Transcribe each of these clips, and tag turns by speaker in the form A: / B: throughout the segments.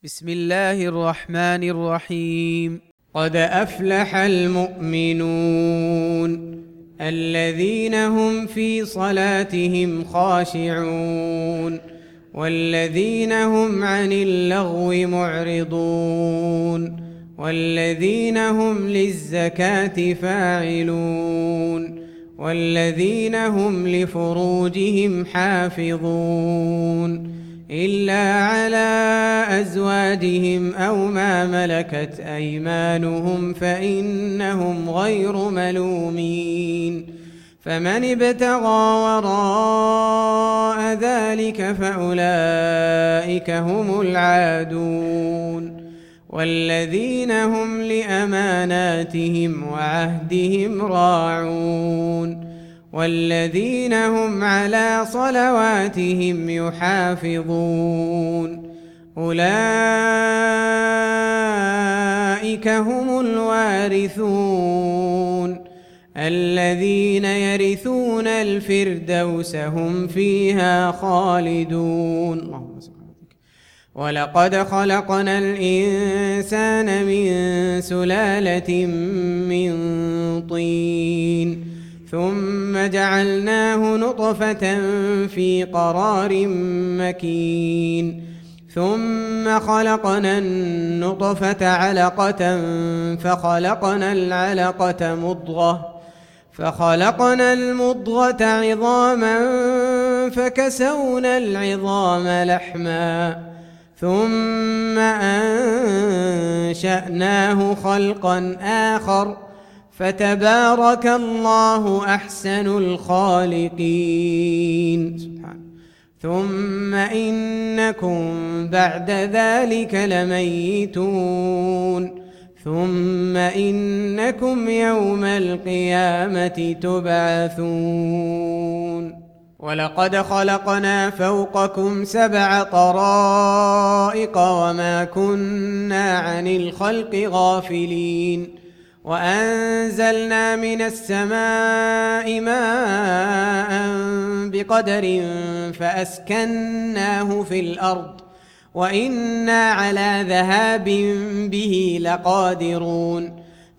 A: بسم الله الرحمن الرحيم. قد أفلح المؤمنون الذين هم في صلاتهم خاشعون والذين هم عن اللغو معرضون والذين هم للزكاة فاعلون والذين هم لفروجهم حافظون إلا على أزواجهم أو ما ملكت أيمانهم فإنهم غير ملومين. فمن ابتغى وراء ذلك فأولئك هم العادون والذين هم لأماناتهم وعهدهم راعون والذين هم على صلواتهم يحافظون أولئك هم الوارثون الذين يرثون الفردوس هم فيها خالدون. اللهم صل على سيدنا. ولقد خلقنا الإنسان من سلالة من طين ثم جعلناه نطفة في قرار مكين ثم خلقنا النطفة علقة فخلقنا المضغة عظاما فكسونا العظام لحما ثم أنشأناه خلقا آخر فتبارك الله أحسن الخالقين. ثم إنكم بعد ذلك لميتون ثم إنكم يوم القيامة تبعثون. ولقد خلقنا فوقكم 7 طرائق وما كنا عن الخلق غافلين وأنزلنا من السماء ماء بقدر فأسكناه في الأرض وإنا على ذهاب به لقادرون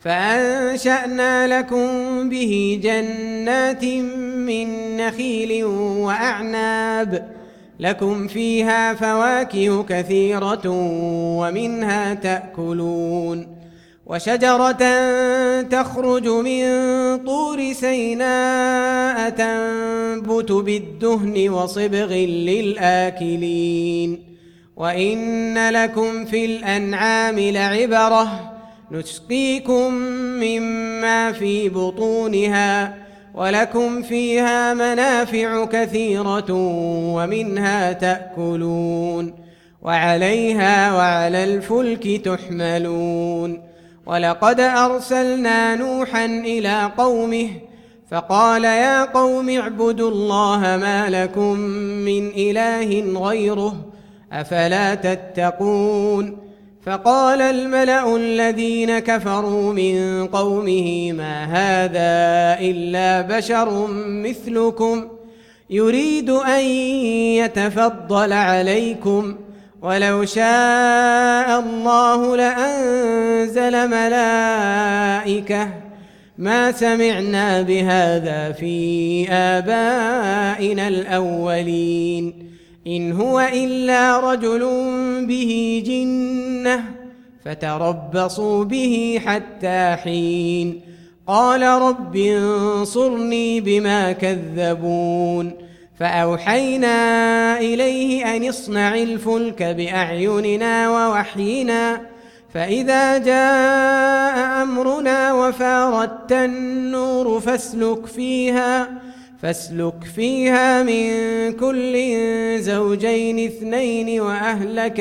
A: فأنشأنا لكم به جنات من نخيل وأعناب لكم فيها فواكه كثيرة ومنها تأكلون وشجرة تخرج من طور سيناء تنبت بالدهن وصبغ للآكلين وإن لكم في الأنعام لعبرة نسقيكم مما في بطونها ولكم فيها منافع كثيرة ومنها تأكلون وعليها وعلى الفلك تحملون. ولقد أرسلنا نوحا إلى قومه فقال يا قوم اعبدوا الله ما لكم من إله غيره أفلا تتقون. فقال الملأ الذين كفروا من قومه ما هذا إلا بشر مثلكم يريد أن يتفضل عليكم ولو شاء الله لأنزل ملائكة ما سمعنا بهذا في آبائنا الأولين إن هو إلا رجل به جنة فتربصوا به حتى حين. قال رب انصرني بما كذبون فأوحينا إليه أن اصنع الفلك بأعيننا ووحينا فإذا جاء أمرنا وفاردت النور فاسلك فيها من كل زوجين 2 وأهلك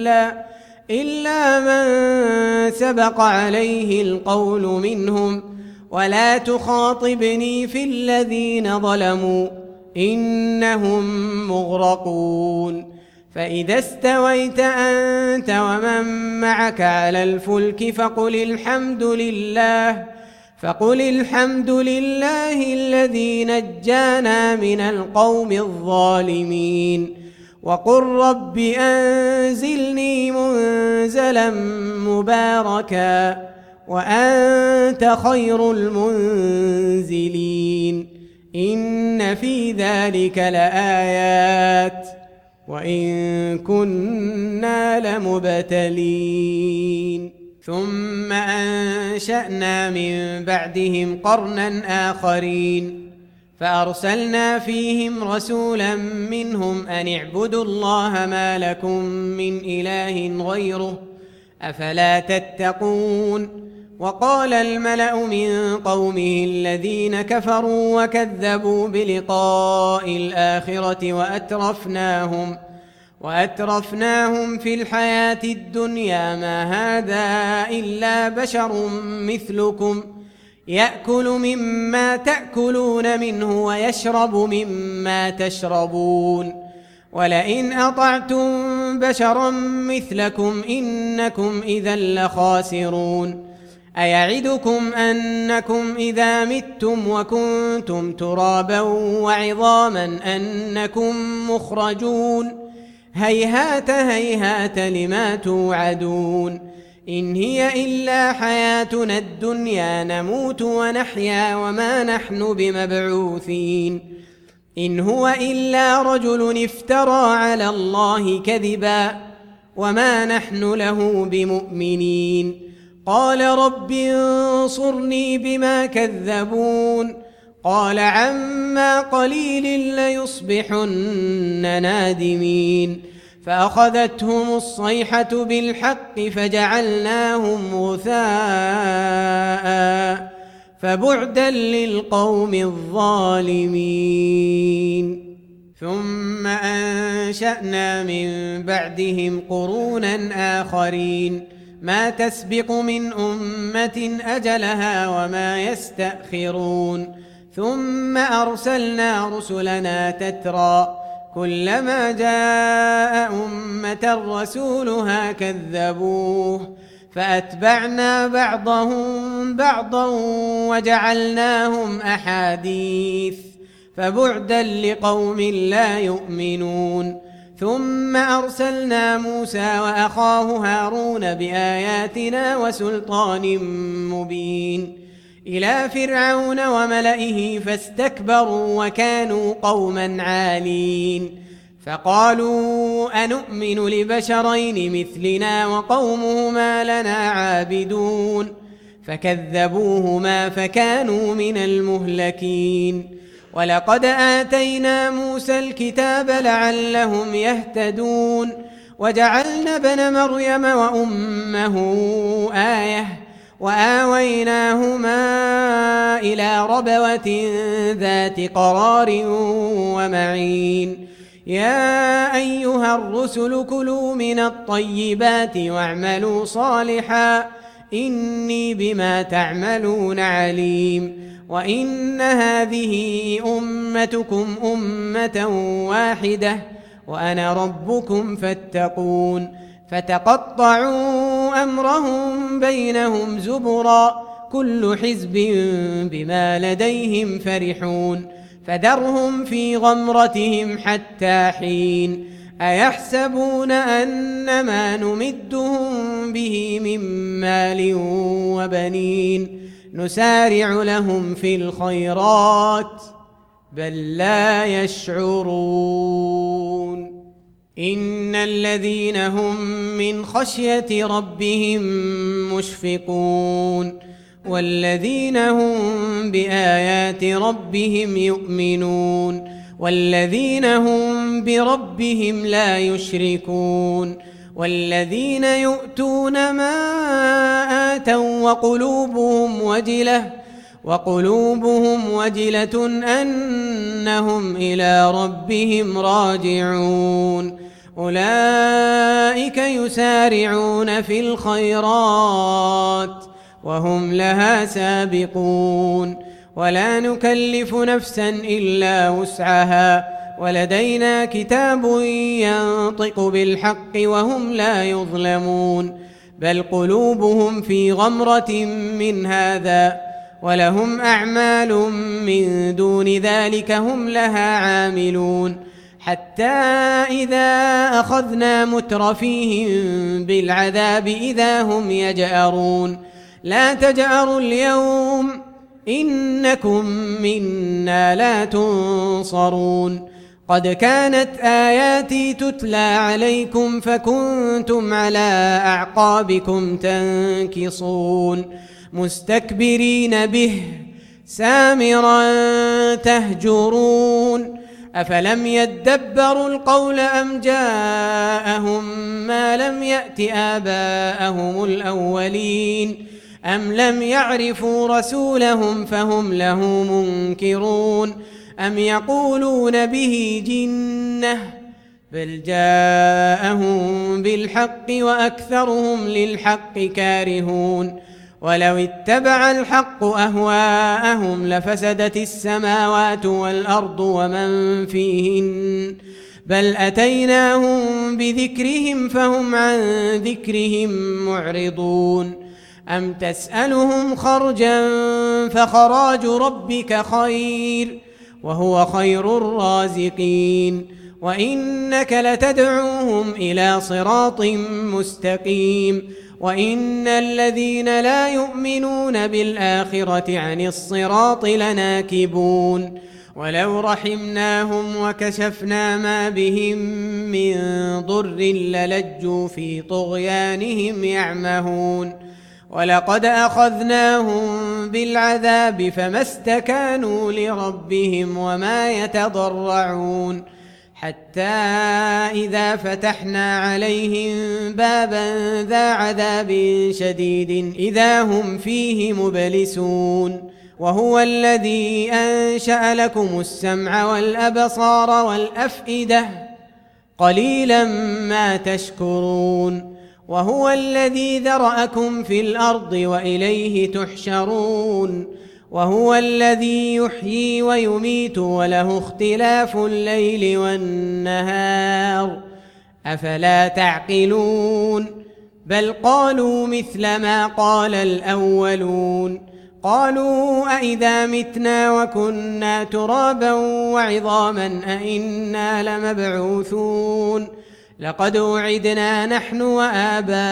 A: إلا من سبق عليه القول منهم ولا تخاطبني في الذين ظلموا إنهم مغرقون. فإذا استويت أنت ومن معك على الفلك فقل الحمد لله الذي نجانا من القوم الظالمين وقل رب أنزلني منزلا منزلا مباركا وأنت خير المنزلين إن في ذلك لآيات وإن كنا لمبتلين ثم أنشأنا من بعدهم قرنا آخرين فأرسلنا فيهم رسولا منهم أن اعبدوا الله ما لكم من إله غيره أفلا تتقون وقال الملأ من قومه الذين كفروا وكذبوا بلقاء الآخرة وأترفناهم في الحياة الدنيا ما هذا إلا بشر مثلكم يأكل مما تأكلون منه ويشرب مما تشربون ولئن أطعتم بشرا مثلكم إنكم إذا لخاسرون أيعدكم أنكم إذا متم وكنتم ترابا وعظاما أنكم مخرجون هيهات هيهات لما توعدون إن هي إلا حياتنا الدنيا نموت ونحيا وما نحن بمبعوثين إن هو إلا رجل افترى على الله كذبا وما نحن له بمؤمنين قال رب انصرني بما كذبون قال عما قليل ليصبحن نادمين فأخذتهم الصيحة بالحق فجعلناهم غثاء فبعدا للقوم الظالمين ثم أنشأنا من بعدهم قرونا آخرين ما تسبق من أمة أجلها وما يستأخرون ثم أرسلنا رسلنا تترى كلما جاء أمة رسولها كذبوه فأتبعنا بعضهم بعضا وجعلناهم أحاديث فبعدا لقوم لا يؤمنون ثم أرسلنا موسى وأخاه هارون بآياتنا وسلطان مبين إلى فرعون وملئه فاستكبروا وكانوا قوما عالين فقالوا أنؤمن لبشرين مثلنا وقومهما لنا عابدون فكذبوهما فكانوا من المهلكين ولقد آتينا موسى الكتاب لعلهم يهتدون وجعلنا ابن مريم وأمه آية وآويناهما إلى ربوة ذات قرار ومعين يا أيها الرسل كلوا من الطيبات واعملوا صالحا إني بما تعملون عليم وإن هذه أمتكم أمة واحدة وأنا ربكم فاتقون فتقطعوا أمرهم بينهم زبرا كل حزب بما لديهم فرحون فذرهم في غمرتهم حتى حين أيحسبون أن ما نمدهم به من مال وبنين نسارع لهم في الخيرات بل لا يشعرون إن الذين هم من خشية ربهم مشفقون والذين هم بآيات ربهم يؤمنون والذين هم بربهم لا يشركون والذين يؤتون ما آتوا وقلوبهم وجلة أنهم إلى ربهم راجعون أولئك يسارعون في الخيرات وهم لها سابقون ولا نكلف نفسا إلا وسعها ولدينا كتاب ينطق بالحق وهم لا يظلمون بل قلوبهم في غمرة من هذا ولهم أعمال من دون ذلك هم لها عاملون حتى إذا أخذنا مترفيهم بالعذاب إذا هم يجأرون لا تجأروا اليوم إنكم منا لا تنصرون قد كانت آياتي تتلى عليكم فكنتم على أعقابكم تنكصون مستكبرين به سامرا تهجرون أفلم يدبروا القول أم جاءهم ما لم يأت آباءهم الأولين أم لم يعرفوا رسولهم فهم له منكرون أم يقولون به جنة بل جاءهم بالحق وأكثرهم للحق كارهون ولو اتبع الحق أهواءهم لفسدت السماوات والأرض ومن فيهن بل أتيناهم بذكرهم فهم عن ذكرهم معرضون أم تسألهم خرجا فخراج ربك خير وهو خير الرازقين وإنك لتدعوهم إلى صراط مستقيم وإن الذين لا يؤمنون بالآخرة عن الصراط لناكبون ولو رحمناهم وكشفنا ما بهم من ضر للجوا في طغيانهم يعمهون ولقد أخذناهم بالعذاب فما استكانوا لربهم وما يتضرعون حتى إذا فتحنا عليهم بابا ذا عذاب شديد إذا هم فيه مبلسون وهو الذي أنشأ لكم السمع والأبصار والأفئدة قليلا ما تشكرون وهو الذي ذرأكم في الأرض وإليه تحشرون وهو الذي يحيي ويميت وله اختلاف الليل والنهار أفلا تعقلون بل قالوا مثل ما قال الأولون قالوا أئذا متنا وكنا ترابا وعظاما أئنا لمبعوثون لقد وعدنا نحن وآباؤنا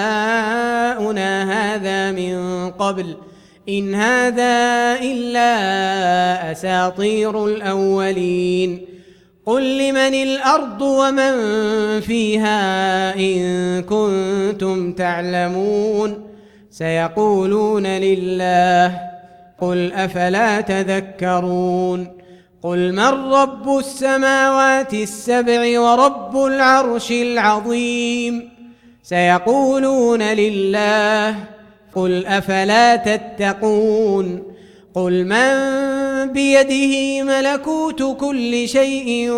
A: هذا من قبل إن هذا إلا أساطير الأولين قل لمن الأرض ومن فيها إن كنتم تعلمون سيقولون لله قل أفلا تذكرون قل من رب السماوات السبع ورب العرش العظيم سيقولون لله قل أفلا تتقون قل من بيده ملكوت كل شيء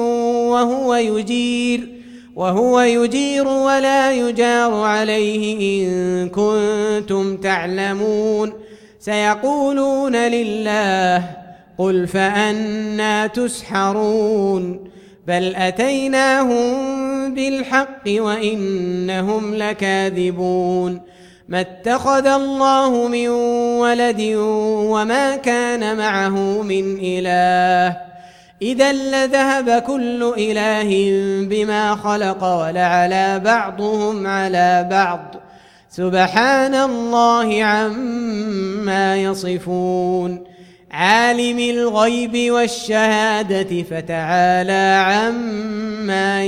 A: وهو يجير ولا يجار عليه إن كنتم تعلمون سيقولون لله قل فأنى تسحرون بل أتيناهم بالحق وإنهم لكاذبون ما اتخذ الله من ولد وما كان معه من إله إذا لذهب كل إله بما خلق ولعلى بعضهم على بعض سبحان الله عما يصفون عالم الغيب والشهادة فتعالى عما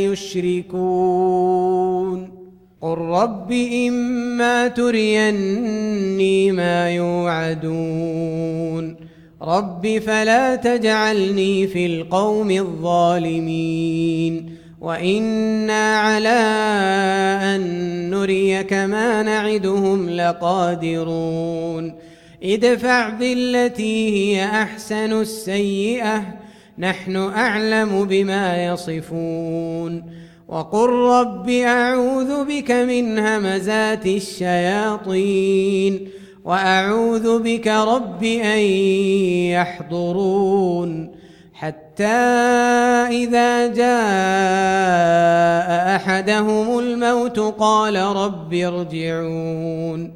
A: يشركون قل رب إما تريني ما يوعدون رب فلا تجعلني في القوم الظالمين وإنا على أن نريك ما نعدهم لقادرون ادفع بالتي هي أحسن السيئة نحن أعلم بما يصفون وقل رب أعوذ بك من همزات الشياطين وأعوذ بك رب أن يحضرون حتى إذا جاء أحدهم الموت قال رب ارجعون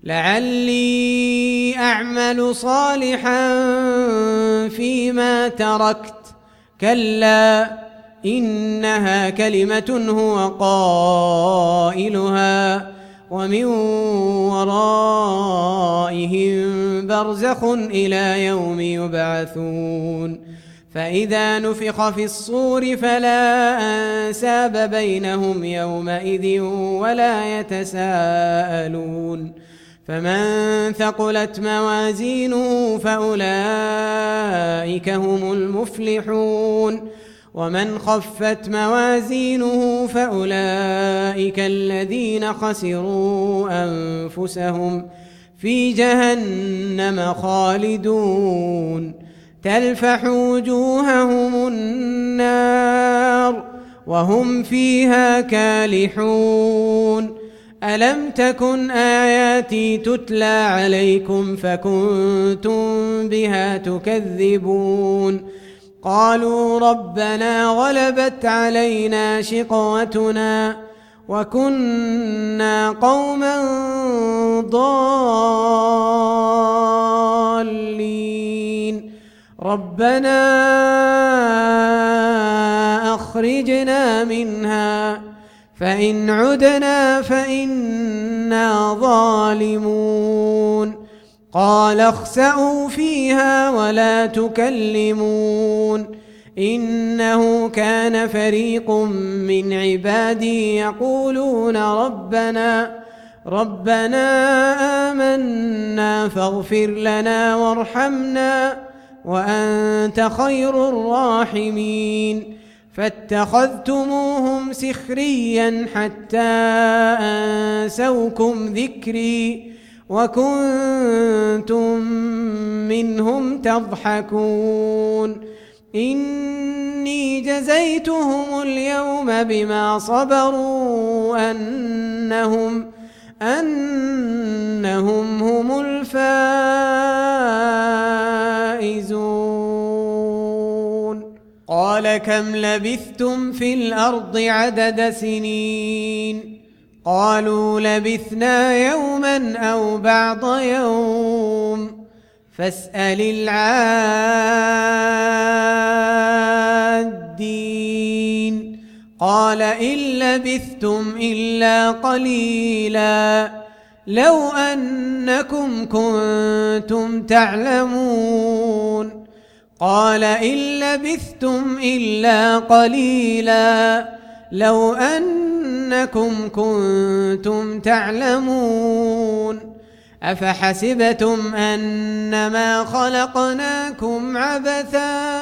A: لعلي أعمل صالحا فيما تركت كلا إنها كلمة هو قائلها ومن ورائهم برزخ إلى يوم يبعثون فإذا نفخ في الصور فلا أنساب بينهم يومئذ ولا يتساءلون فمن ثقلت موازينه فأولئك هم المفلحون ومن خفت موازينه فأولئك الذين خسروا أنفسهم في جهنم خالدون تلفح وجوههم النار وهم فيها كالحون ألم تكن آياتي تتلى عليكم فكنتم بها تكذبون قالوا ربنا غلبت علينا شقوتنا وكنا قوما ضالين ربنا أخرجنا منها فإن عدنا فإنا ظالمون قال اخسئوا فيها ولا تكلمون إنه كان فريق من عبادي يقولون ربنا آمنا فاغفر لنا وارحمنا وأنت خير الراحمين فاتخذتموهم سخريا حتى أنسوكم ذكري وكنتم منهم تضحكون إني جزيتهم اليوم بما صبروا أنهم هم الفائزون قال كم لبثتم في الأرض عدد سنين قالوا لبثنا يوما أو بعض يوم فاسأل العادين قال إن لبثتم إلا قليلا لو أنكم كنتم تعلمون قال إن لبثتم إلا قليلا لو أنكم كنتم تعلمون أفحسبتم أنما خلقناكم عبثا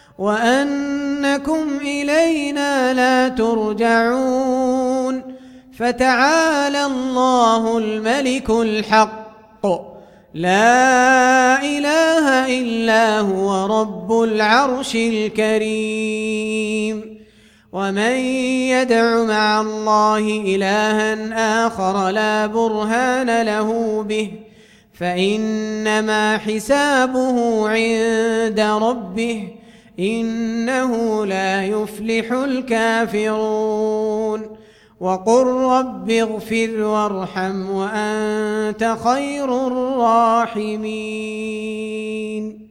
A: وأنكم إلينا لا ترجعون فتعالى الله الملك الحق لا إله إلا هو رب العرش الكريم ومن يدع مع الله إلها آخر لا برهان له به فإنما حسابه عند ربه إنه لا يفلح الكافرون وقل رب اغفر وارحم وأنت خير الراحمين